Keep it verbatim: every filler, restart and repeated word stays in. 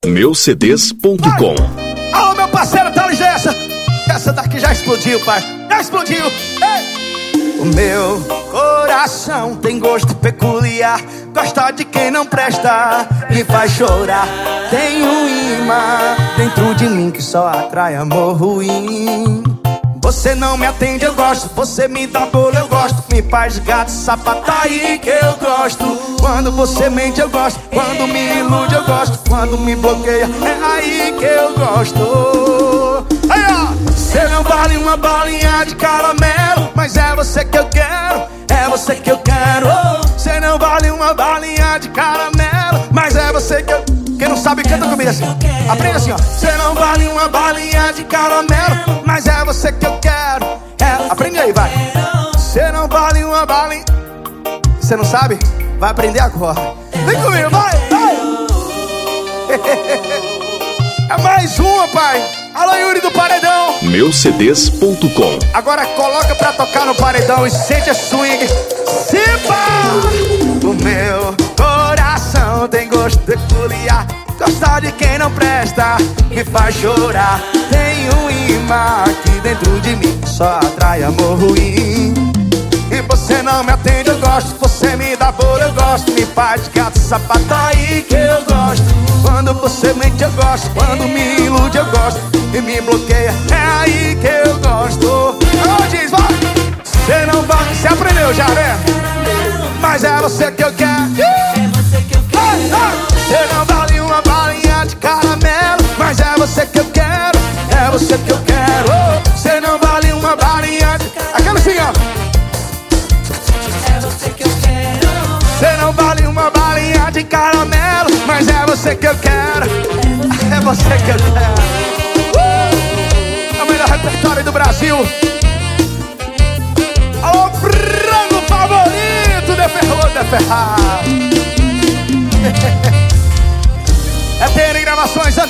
meu c d s ponto com. Alô, meu parceiro, tá ligeira. Essa daqui já explodiu, pai. Já explodiu. Ei! O meu coração tem gosto peculiar. Gosta de quem não presta, me faz chorar. Tem um imã dentro de mim que só atrai amor ruim. Você não me atende, eu gosto. Você me dá bolo, eu gosto. Me faz gato, sapato, aí que eu gosto. Quando você mente, eu gosto. Quando me ilude, eu gosto. Quando me bloqueia, é aí que eu gosto. Aí, ó. Você não vale uma balinha de caramelo, mas é você que eu quero. É você que eu quero. Você não vale uma balinha de caramelo, mas é você que eu... Quem não sabe, canta comigo assim. Aprende assim, ó. Você não vale uma balinha de caramelo, mas é você que eu quero. É, aprende aí, vai. Você não vale uma balinha. Você não sabe? Vai aprender agora. Vem comigo, vai, vai. É mais uma, pai. Alô, Yuri do Paredão, meu c d s ponto com. Agora coloca pra tocar no paredão e sente a swing. Simba! O meu coração tem gosto peculiar. Gosta de quem não presta, me faz chorar. Tem um imã aqui dentro de mim que só atrai amor ruim. E você não me atende, eu gosto. Você me dá bolo, eu gosto. Me faz gato, sapato, aí que eu gosto. Quando você mente, eu gosto. Quando me ilude, eu gosto. E me bloqueia, é aí que eu gosto. Oh, diz, vai. Você não vai, você aprendeu já, né? Mas é você que eu quero. É você que eu quero. Você não vale uma balinha de caramelo, mas é você que eu quero. É você que eu quero. Você não vale uma balinha de... Aquela assim, ó. É você que eu quero. Você não vale uma balinha de caramelo, mas é você que eu quero. É você que eu quero. É o melhor repertório do Brasil. Alô, frango favorito, de ferrou, de ferrar. É ter gravações.